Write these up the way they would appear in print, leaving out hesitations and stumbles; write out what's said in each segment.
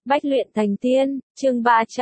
Bách luyện thành tiên, chương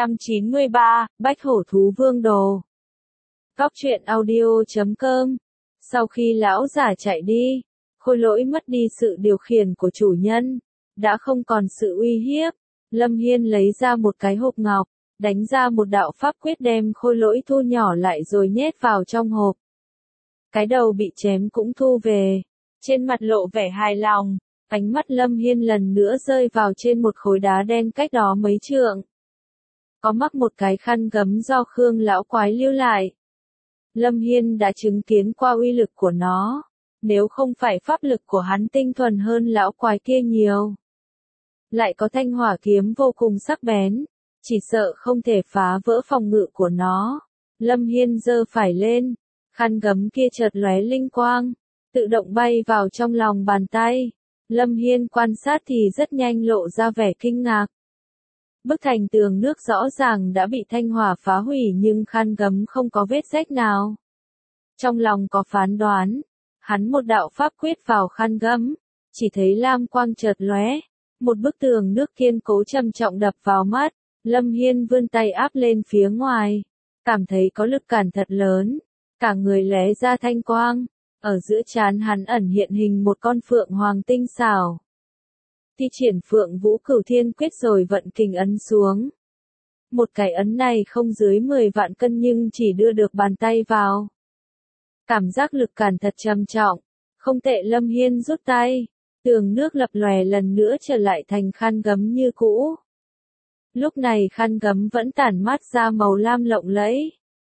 393, Bách hổ thú vương đồ. Góc truyện audio.com. Sau khi lão giả chạy đi, Khôi Lỗi mất đi sự điều khiển của chủ nhân, đã không còn sự uy hiếp. Lâm Hiên lấy ra một cái hộp ngọc, đánh ra một đạo pháp quyết đem Khôi Lỗi thu nhỏ lại rồi nhét vào trong hộp. Cái đầu bị chém cũng thu về, trên mặt lộ vẻ hài lòng. Ánh mắt Lâm Hiên lần nữa rơi vào trên một khối đá đen cách đó mấy trượng. Có mắc một cái khăn gấm do Khương lão quái lưu lại. Lâm Hiên đã chứng kiến qua uy lực của nó. Nếu không phải pháp lực của hắn tinh thuần hơn lão quái kia nhiều, lại có thanh hỏa kiếm vô cùng sắc bén, chỉ sợ không thể phá vỡ phòng ngự của nó. Lâm Hiên giơ phải lên, khăn gấm kia chợt lóe linh quang, tự động bay vào trong lòng bàn tay. Lâm Hiên quan sát thì rất nhanh lộ ra vẻ kinh ngạc. Bức thành tường nước rõ ràng đã bị thanh hỏa phá hủy nhưng khăn gấm không có vết rách nào. Trong lòng có phán đoán, hắn một đạo pháp quyết vào khăn gấm, chỉ thấy lam quang chợt lóe, một bức tường nước kiên cố trầm trọng đập vào mắt. Lâm Hiên vươn tay áp lên phía ngoài, cảm thấy có lực cản thật lớn, cả người lóe ra thanh quang. Ở giữa trán hắn ẩn hiện hình một con phượng hoàng tinh xảo. Thi triển Phượng Vũ Cửu Thiên Quyết rồi vận kình ấn xuống. Một cái ấn này không dưới 10 vạn cân nhưng chỉ đưa được bàn tay vào. Cảm giác lực cản thật trầm trọng, không tệ. Lâm Hiên rút tay, tường nước lập lòe lần nữa trở lại thành khăn gấm như cũ. Lúc này khăn gấm vẫn tản mát ra màu lam lộng lẫy.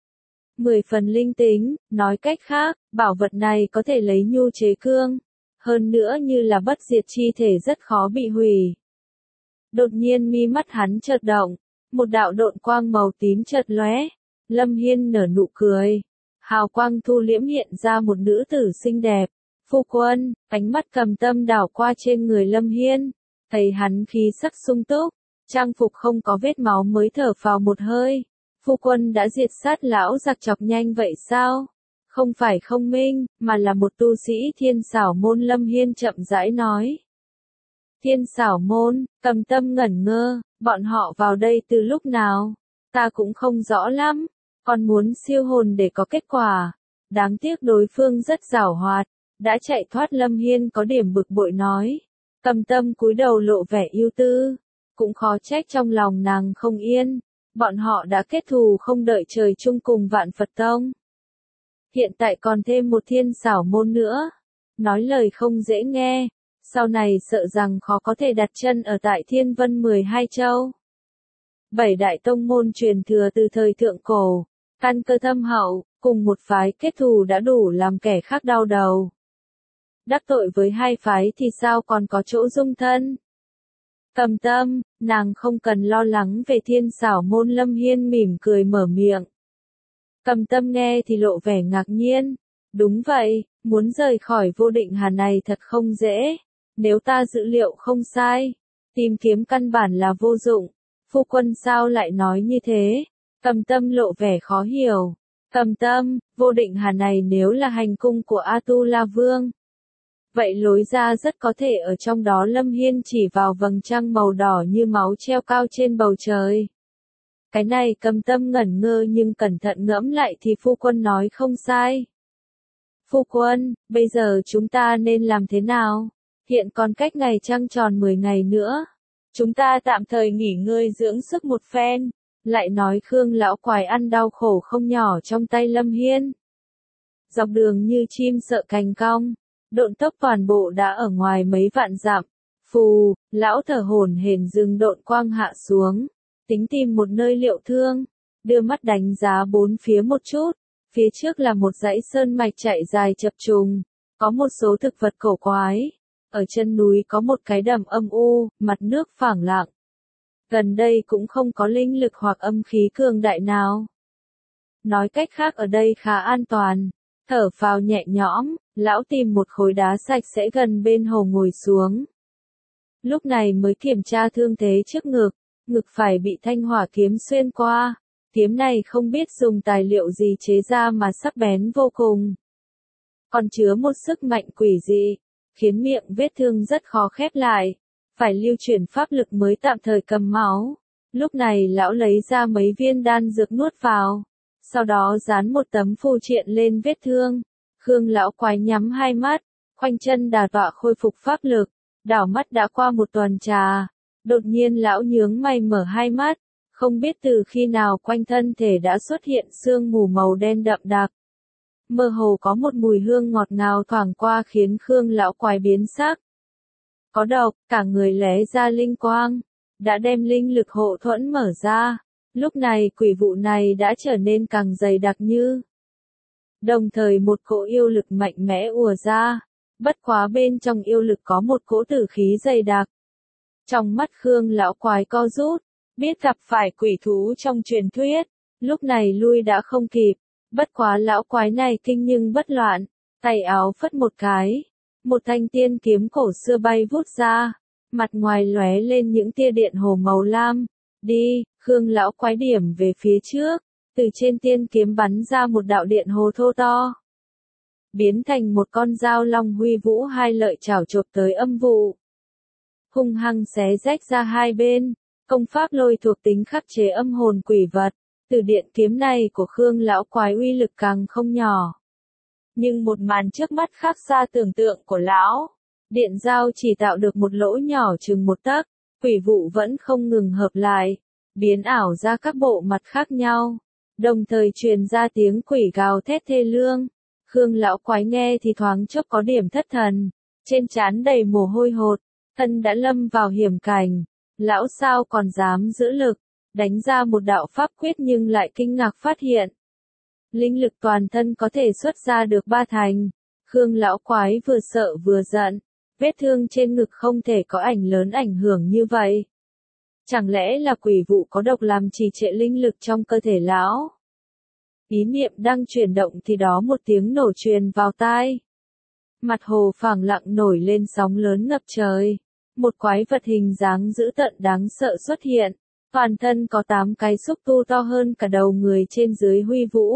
10 phần linh tính, nói cách khác, bảo vật này có thể lấy nhu chế cương, hơn nữa như là bất diệt chi thể rất khó bị hủy. Đột nhiên mi mắt hắn chợt động, một đạo độn quang màu tím chợt lóe. Lâm Hiên nở nụ cười, hào quang thu liễm hiện ra một nữ tử xinh đẹp. Phu quân, ánh mắt Cầm Tâm đảo qua trên người Lâm Hiên, thấy hắn khí sắc sung túc, trang phục không có vết máu mới thở phào một hơi. Phu quân đã diệt sát lão giặc chọc nhanh vậy sao? Không phải không minh, mà là một tu sĩ Thiên Xảo Môn. Lâm Hiên chậm rãi nói. Thiên Xảo Môn, Cầm Tâm ngẩn ngơ, bọn họ vào đây từ lúc nào? Ta cũng không rõ lắm, còn muốn siêu hồn để có kết quả. Đáng tiếc đối phương rất giảo hoạt, đã chạy thoát. Lâm Hiên có điểm bực bội nói. Cầm Tâm cúi đầu lộ vẻ ưu tư, cũng khó trách trong lòng nàng không yên. Bọn họ đã kết thù không đợi trời chung cùng Vạn Phật Tông. Hiện tại còn thêm một Thiên Xảo Môn nữa. Nói lời không dễ nghe, sau này sợ rằng khó có thể đặt chân ở tại Thiên Vân 12 châu. 7 đại tông môn truyền thừa từ thời thượng cổ, căn cơ thâm hậu, cùng một phái kết thù đã đủ làm kẻ khác đau đầu. Đắc tội với hai phái thì sao còn có chỗ dung thân? Cầm Tâm, nàng không cần lo lắng về Thiên Xảo Môn. Lâm Hiên mỉm cười mở miệng. Cầm Tâm nghe thì lộ vẻ ngạc nhiên. Đúng vậy, muốn rời khỏi Vô Định Hà này thật không dễ. Nếu ta dữ liệu không sai, tìm kiếm căn bản là vô dụng. Phu quân sao lại nói như thế? Cầm Tâm lộ vẻ khó hiểu. Cầm Tâm, Vô Định Hà này nếu là hành cung của A-tu-la Vương, vậy lối ra rất có thể ở trong đó. Lâm Hiên chỉ vào vầng trăng màu đỏ như máu treo cao trên bầu trời. Cái này Cầm Tâm ngẩn ngơ nhưng cẩn thận ngẫm lại thì phu quân nói không sai. Phu quân, bây giờ chúng ta nên làm thế nào? Hiện còn cách ngày trăng tròn 10 ngày nữa. Chúng ta tạm thời nghỉ ngơi dưỡng sức một phen. Lại nói Khương lão quái ăn đau khổ không nhỏ trong tay Lâm Hiên. Dọc đường như chim sợ cành cong, độn tốc toàn bộ đã ở ngoài mấy vạn dặm. Phù, lão thở hổn hển dừng độn quang hạ xuống, tính tìm một nơi liệu thương, đưa mắt đánh giá bốn phía một chút. Phía trước là một dãy sơn mạch chạy dài chập trùng, có một số thực vật cổ quái. Ở chân núi có một cái đầm âm u, mặt nước phẳng lặng. Gần đây cũng không có linh lực hoặc âm khí cường đại nào. Nói cách khác ở đây khá an toàn. Thở phào nhẹ nhõm, lão tìm một khối đá sạch sẽ gần bên hồ ngồi xuống. Lúc này mới kiểm tra thương thế trước ngực, ngực phải bị thanh hỏa kiếm xuyên qua. Kiếm này không biết dùng tài liệu gì chế ra mà sắc bén vô cùng. Còn chứa một sức mạnh quỷ dị, khiến miệng vết thương rất khó khép lại. phải lưu chuyển pháp lực mới tạm thời cầm máu. Lúc này lão lấy ra mấy viên đan dược nuốt vào, sau đó dán một tấm phù triện lên vết thương. Khương lão quái nhắm hai mắt, khoanh chân đả tọa khôi phục pháp lực, đảo mắt đã qua một tuần trà. Đột nhiên lão nhướng mày mở hai mắt, không biết từ khi nào quanh thân thể đã xuất hiện sương mù màu đen đậm đặc. Mơ hồ có một mùi hương ngọt ngào thoảng qua khiến Khương lão quái biến sắc. Có độc, cả người lóe ra linh quang, đã đem linh lực hộ thuẫn mở ra. Lúc này quỷ vụ này đã trở nên càng dày đặc như. Đồng thời một cỗ yêu lực mạnh mẽ ùa ra, bất quá bên trong yêu lực có một cỗ tử khí dày đặc. Trong mắt Khương lão quái co rút, biết gặp phải quỷ thú trong truyền thuyết, lúc này lui đã không kịp, bất quá lão quái này kinh nhưng bất loạn, tay áo phất một cái, một thanh tiên kiếm cổ xưa bay vút ra, mặt ngoài lóe lên những tia điện hồ màu lam. Đi, Khương lão quái điểm về phía trước, từ trên tiên kiếm bắn ra một đạo điện hồ thô to, biến thành một con dao long huy vũ hai lợi chảo chộp tới âm vụ, hung hăng xé rách ra hai bên. Công pháp lôi thuộc tính khắc chế âm hồn quỷ vật, từ điện kiếm này của Khương lão quái uy lực càng không nhỏ. Nhưng một màn trước mắt khác xa tưởng tượng của lão. Điện dao chỉ tạo được một lỗ nhỏ chừng một tấc, quỷ vụ vẫn không ngừng hợp lại, biến ảo ra các bộ mặt khác nhau, đồng thời truyền ra tiếng quỷ gào thét thê lương. Khương lão quái nghe thì thoáng chốc có điểm thất thần, trên trán đầy mồ hôi hột, thân đã lâm vào hiểm cảnh. Lão sao còn dám giữ lực, đánh ra một đạo pháp quyết nhưng lại kinh ngạc phát hiện. Linh lực toàn thân có thể xuất ra được ba thành. Khương lão quái vừa sợ vừa giận, vết thương trên ngực không thể có ảnh hưởng như vậy. Chẳng lẽ là quỷ vụ có độc làm trì trệ linh lực trong cơ thể lão? Ý niệm đang chuyển động thì đó một tiếng nổ truyền vào tai. Mặt hồ phẳng lặng nổi lên sóng lớn ngập trời. Một quái vật hình dáng dữ tợn đáng sợ xuất hiện, toàn thân có 8 cái xúc tu to hơn cả đầu người trên dưới huy vũ.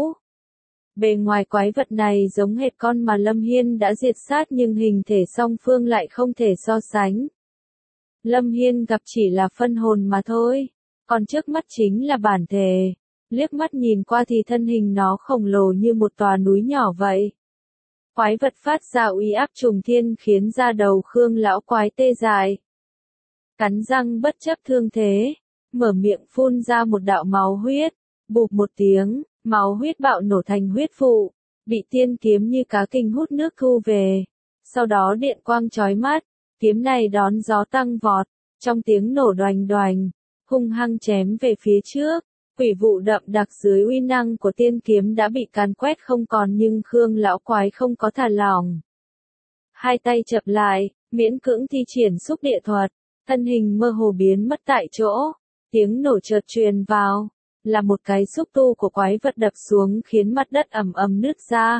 Bề ngoài quái vật này giống hệt con mà Lâm Hiên đã diệt sát nhưng hình thể song phương lại không thể so sánh. Lâm Hiên gặp chỉ là phân hồn mà thôi, còn trước mắt chính là bản thể. Liếc mắt nhìn qua thì thân hình nó khổng lồ như một tòa núi nhỏ vậy. Quái vật phát ra uy áp trùng thiên khiến da đầu Khương lão quái tê dại. Cắn răng bất chấp thương thế, mở miệng phun ra một đạo máu huyết, bụp một tiếng, máu huyết bạo nổ thành huyết vụ, bị tiên kiếm như cá kình hút nước thu về. Sau đó điện quang chói mắt, kiếm này đón gió tăng vọt, trong tiếng nổ đoành đoành, hung hăng chém về phía trước. Quỷ vụ đậm đặc dưới uy năng của tiên kiếm đã bị càn quét không còn nhưng Khương lão quái không có thả lỏng. Hai tay chập lại, miễn cưỡng thi triển xúc địa thuật, thân hình mơ hồ biến mất tại chỗ, tiếng nổ chợt truyền vào, là một cái xúc tu của quái vật đập xuống khiến mặt đất ầm ầm nứt ra.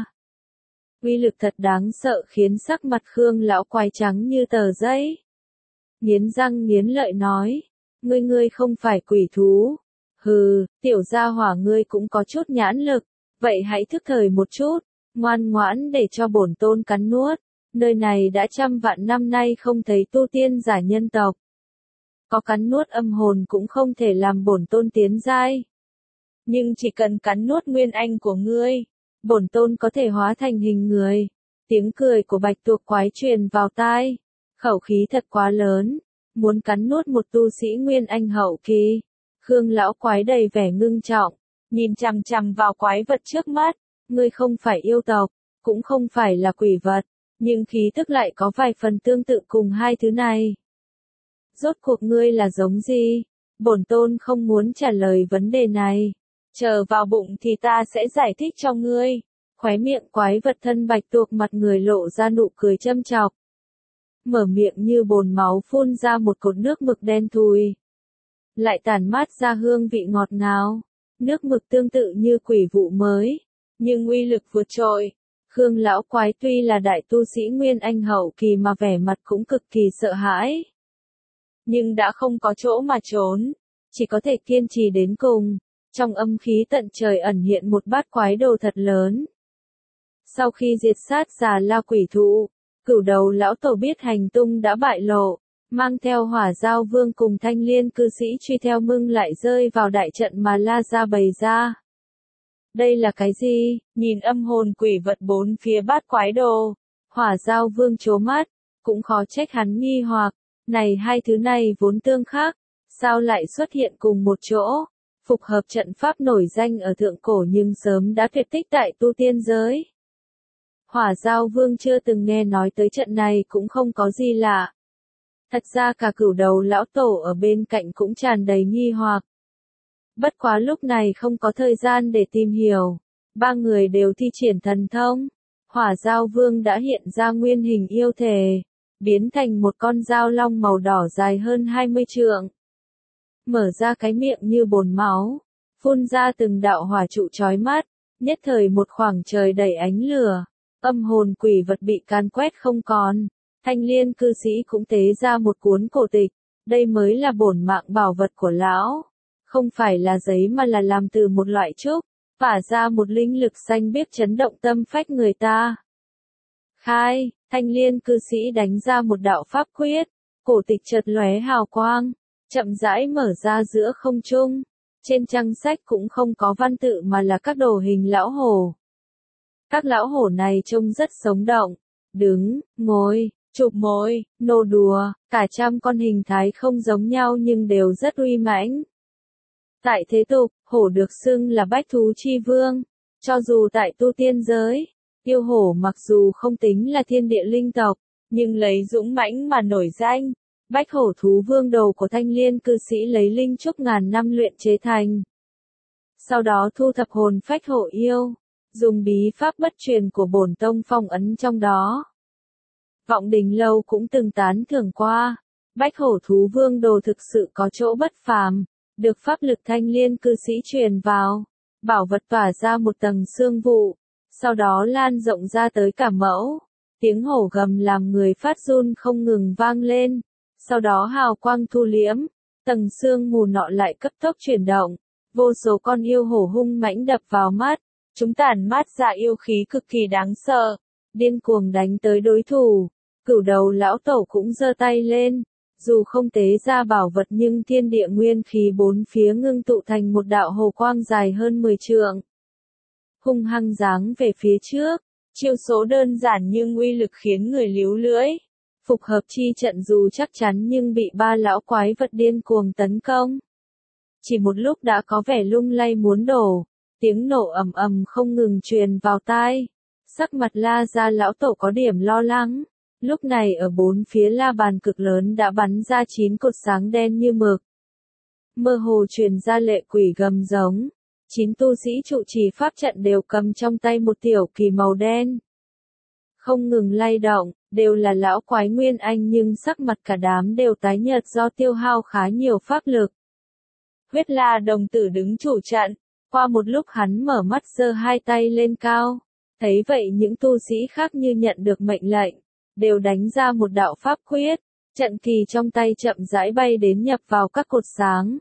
Uy lực thật đáng sợ khiến sắc mặt Khương lão quái trắng như tờ giấy. Nghiến răng nghiến lợi nói, ngươi không phải quỷ thú. Hừ, tiểu gia hỏa ngươi cũng có chút nhãn lực, vậy hãy thức thời một chút, ngoan ngoãn để cho bổn tôn cắn nuốt, nơi này đã trăm vạn năm nay không thấy tu tiên giả nhân tộc. Có cắn nuốt âm hồn cũng không thể làm bổn tôn tiến giai. Nhưng chỉ cần cắn nuốt nguyên anh của ngươi, bổn tôn có thể hóa thành hình người. Tiếng cười của bạch tuộc quái truyền vào tai, khẩu khí thật quá lớn, muốn cắn nuốt một tu sĩ nguyên anh hậu kỳ. Khương lão quái đầy vẻ ngưng trọng, nhìn chằm chằm vào quái vật trước mắt, ngươi không phải yêu tộc, cũng không phải là quỷ vật, nhưng khí tức lại có vài phần tương tự cùng hai thứ này. Rốt cuộc ngươi là giống gì? Bổn tôn không muốn trả lời vấn đề này, chờ vào bụng thì ta sẽ giải thích cho ngươi. Khóe miệng quái vật thân bạch tuộc mặt người lộ ra nụ cười châm chọc. Mở miệng như bồn máu phun ra một cột nước mực đen thui. Lại tản mát ra hương vị ngọt ngào, nước mực tương tự như quỷ vụ mới, nhưng uy lực vượt trội. Khương lão quái tuy là đại tu sĩ nguyên anh hậu kỳ mà vẻ mặt cũng cực kỳ sợ hãi. Nhưng đã không có chỗ mà trốn, chỉ có thể kiên trì đến cùng. Trong âm khí tận trời ẩn hiện một bát quái đồ thật lớn. Sau khi diệt sát già la quỷ thụ, cửu đầu lão tổ biết hành tung đã bại lộ, mang theo Hỏa Giao Vương cùng Thanh Liên cư sĩ truy theo Mưng lại rơi vào đại trận mà La Gia bày ra. Đây là cái gì? Nhìn âm hồn quỷ vật bốn phía bát quái đồ. Hỏa Giao Vương trố mắt, cũng khó trách hắn nghi hoặc, này hai thứ này vốn tương khác, sao lại xuất hiện cùng một chỗ? Phục hợp trận pháp nổi danh ở thượng cổ nhưng sớm đã tuyệt tích tại tu tiên giới. Hỏa Giao Vương chưa từng nghe nói tới trận này cũng không có gì lạ. Thật ra cả Cửu Đầu lão tổ ở bên cạnh cũng tràn đầy nghi hoặc. Bất quá lúc này không có thời gian để tìm hiểu. Ba người đều thi triển thần thông. Hỏa Giao Vương đã hiện ra nguyên hình yêu thể, biến thành một con dao long màu đỏ dài hơn 20 trượng. Mở ra cái miệng như bồn máu, phun ra từng đạo hỏa trụ chói mắt, nhất thời một khoảng trời đầy ánh lửa. Âm hồn quỷ vật bị can quét không còn. Thanh Liên cư sĩ cũng tế ra một cuốn cổ tịch. Đây mới là bổn mạng bảo vật của lão. Không phải là giấy mà là làm từ một loại trúc, phả ra một linh lực xanh biếc chấn động tâm phách người ta. Khai, Thanh Liên cư sĩ đánh ra một đạo pháp quyết, cổ tịch chợt lóe hào quang, chậm rãi mở ra giữa không trung. Trên trang sách cũng không có văn tự mà là các đồ hình lão hổ. Các lão hổ này trông rất sống động, đứng, ngồi, chụp mồi, nô đùa, cả trăm con hình thái không giống nhau nhưng đều rất uy mãnh. Tại thế tục, hổ được xưng là bách thú chi vương. Cho dù tại tu tiên giới, yêu hổ mặc dù không tính là thiên địa linh tộc, nhưng lấy dũng mãnh mà nổi danh. Bách hổ thú vương đầu của Thanh Liên cư sĩ lấy linh trúc ngàn năm luyện chế thành. Sau đó thu thập hồn phách hổ yêu, dùng bí pháp bất truyền của bổn tông phong ấn trong đó. Vọng Đình Lâu cũng từng tán thưởng qua, Bách hổ thú vương đồ thực sự có chỗ bất phàm, được pháp lực Thanh Liên cư sĩ truyền vào, bảo vật tỏa ra một tầng sương vụ, sau đó lan rộng ra tới cả mẫu. Tiếng hổ gầm làm người phát run không ngừng vang lên, sau đó hào quang thu liễm, tầng sương mù nọ lại cấp tốc chuyển động, vô số con yêu hổ hung mãnh đập vào mắt, chúng tản mát ra yêu khí cực kỳ đáng sợ, điên cuồng đánh tới đối thủ. Cửu Đầu lão tổ cũng giơ tay lên, dù không tế ra bảo vật nhưng thiên địa nguyên khí bốn phía ngưng tụ thành một đạo hồ quang dài hơn 10 trượng. Hung hăng giáng về phía trước, chiêu số đơn giản nhưng uy lực khiến người líu lưỡi. Phục hợp chi trận dù chắc chắn nhưng bị ba lão quái vật điên cuồng tấn công. Chỉ một lúc đã có vẻ lung lay muốn đổ, tiếng nổ ầm ầm không ngừng truyền vào tai. Sắc mặt La Gia lão tổ có điểm lo lắng. Lúc này ở bốn phía la bàn cực lớn đã bắn ra 9 cột sáng đen như mực. Mơ hồ truyền ra lệ quỷ gầm giống. 9 tu sĩ trụ trì pháp trận đều cầm trong tay một tiểu kỳ màu đen. Không ngừng lay động, đều là lão quái nguyên anh nhưng sắc mặt cả đám đều tái nhợt do tiêu hao khá nhiều pháp lực. Huyết La đồng tử đứng chủ trận, qua một lúc hắn mở mắt giơ hai tay lên cao. Thấy vậy những tu sĩ khác như nhận được mệnh lệnh, đều đánh ra một đạo pháp quyết, trận kỳ trong tay chậm rãi bay đến nhập vào các cột sáng.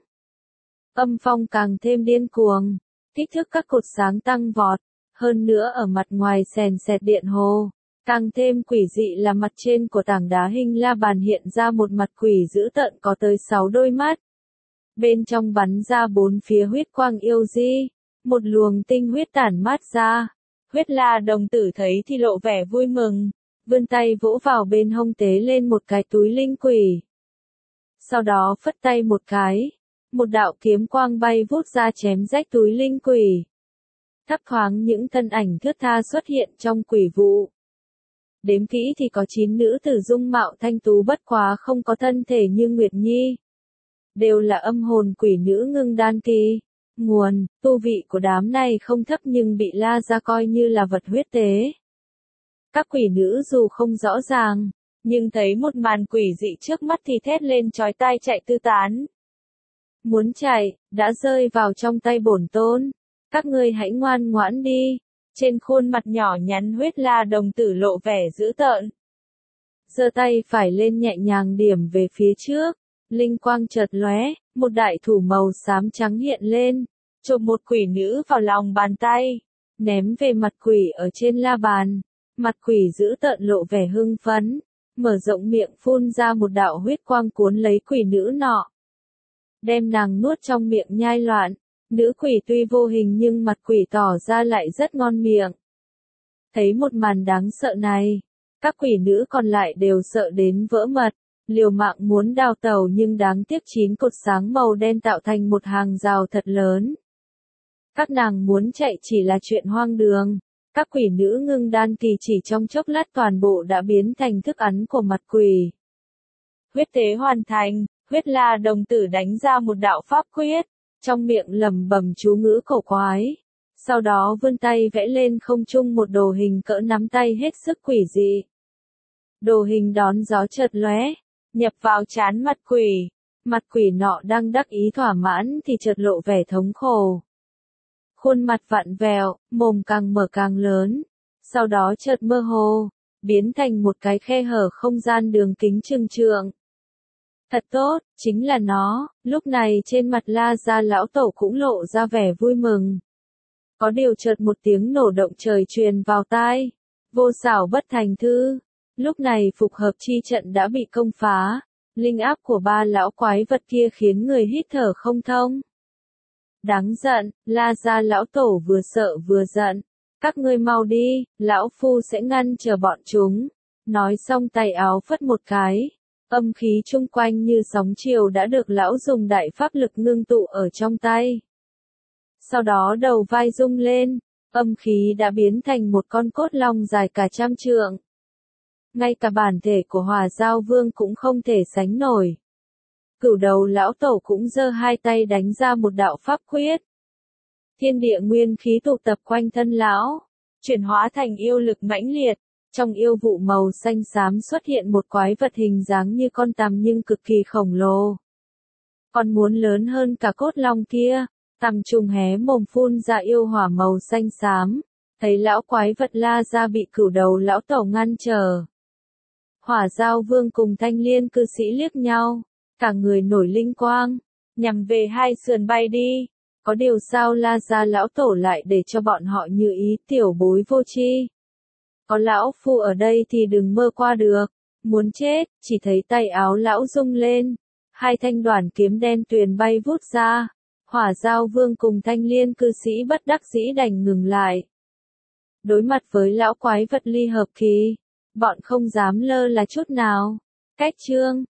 Âm phong càng thêm điên cuồng, kích thước các cột sáng tăng vọt, hơn nữa ở mặt ngoài sèn sẹt điện hồ, càng thêm quỷ dị là mặt trên của tảng đá hình la bàn hiện ra một mặt quỷ dữ tợn có tới 6 đôi mắt. Bên trong bắn ra 4 phía huyết quang yêu di, một luồng tinh huyết tản mát ra. Huyết La đồng tử thấy thì lộ vẻ vui mừng, vươn tay vỗ vào bên hông tế lên một cái túi linh quỷ. Sau đó phất tay một cái, một đạo kiếm quang bay vút ra chém rách túi linh quỷ. Thấp thoáng những thân ảnh thướt tha xuất hiện trong quỷ vụ. Đếm kỹ thì có 9 nữ tử dung mạo thanh tú bất quá không có thân thể như Nguyệt Nhi. Đều là âm hồn quỷ nữ ngưng đan kỳ. Nguồn, tu vị của đám này không thấp nhưng bị La Gia coi như là vật huyết tế. Các quỷ nữ dù không rõ ràng, nhưng thấy một màn quỷ dị trước mắt thì thét lên chói tai chạy tứ tán. Muốn chạy, đã rơi vào trong tay bổn tôn. Các ngươi hãy ngoan ngoãn đi. Trên khuôn mặt nhỏ nhắn Huyết La đồng tử lộ vẻ dữ tợn. Giơ tay phải lên nhẹ nhàng điểm về phía trước. Linh quang chợt lóe, một đại thủ màu xám trắng hiện lên, chộp một quỷ nữ vào lòng bàn tay, ném về mặt quỷ ở trên la bàn. Mặt quỷ dữ tợn lộ vẻ hưng phấn, mở rộng miệng phun ra một đạo huyết quang cuốn lấy quỷ nữ nọ. Đem nàng nuốt trong miệng nhai loạn, nữ quỷ tuy vô hình nhưng mặt quỷ tỏ ra lại rất ngon miệng. Thấy một màn đáng sợ này, các quỷ nữ còn lại đều sợ đến vỡ mật, liều mạng muốn đào tẩu nhưng đáng tiếc 9 cột sáng màu đen tạo thành một hàng rào thật lớn. Các nàng muốn chạy chỉ là chuyện hoang đường, các quỷ nữ ngưng đan kỳ chỉ trong chốc lát toàn bộ đã biến thành thức ăn của mặt quỷ. Huyết tế hoàn thành, huyết la đồng tử đánh ra một đạo pháp quyết, trong miệng lẩm bẩm chú ngữ cổ quái. Sau đó vươn tay vẽ lên không trung một đồ hình cỡ nắm tay hết sức quỷ dị. Đồ hình đón gió chợt lóe, nhập vào trán mặt quỷ. Mặt quỷ nọ đang đắc ý thỏa mãn thì chợt lộ vẻ thống khổ. Khuôn mặt vặn vẹo, mồm càng mở càng lớn, sau đó chợt mơ hồ, biến thành một cái khe hở không gian đường kính trừng trượng. Thật tốt, chính là nó, lúc này trên mặt La Gia lão tổ cũng lộ ra vẻ vui mừng. Có điều chợt một tiếng nổ động trời truyền vào tai, vô xảo bất thành thư. Lúc này phục hợp chi trận đã bị công phá, linh áp của ba lão quái vật kia khiến người hít thở không thông. Đáng giận, La Gia lão tổ vừa sợ vừa giận. Các ngươi mau đi, lão phu sẽ ngăn chờ bọn chúng. Nói xong tay áo phất một cái. Âm khí chung quanh như sóng chiều đã được lão dùng đại pháp lực ngưng tụ ở trong tay. Sau đó đầu vai rung lên, âm khí đã biến thành một con cốt long dài cả 100 trượng. Ngay cả bản thể của Hỏa Giao Vương cũng không thể sánh nổi. Cửu đầu lão tổ cũng giơ hai tay đánh ra một đạo pháp quyết. Thiên địa nguyên khí tụ tập quanh thân lão, chuyển hóa thành yêu lực mãnh liệt. Trong yêu vụ màu xanh xám xuất hiện một quái vật hình dáng như con tằm nhưng cực kỳ khổng lồ. Còn muốn lớn hơn cả cốt long kia, tằm trùng hé mồm phun ra yêu hỏa màu xanh xám. Thấy lão quái vật La Gia bị cửu đầu lão tổ ngăn trở. Hỏa Giao Vương cùng Thanh Liên cư sĩ liếc nhau, cả người nổi linh quang, nhằm về hai sườn bay đi. Có điều sao La Gia lão tổ lại để cho bọn họ như ý tiểu bối vô tri. Có lão phu ở đây thì đừng mơ qua được, muốn chết, chỉ thấy tay áo lão rung lên, hai thanh đoản kiếm đen tuyền bay vút ra. Hỏa Giao Vương cùng Thanh Liên cư sĩ bất đắc dĩ đành ngừng lại. Đối mặt với lão quái vật ly hợp kỳ, bọn không dám lơ là chút nào. Cách chương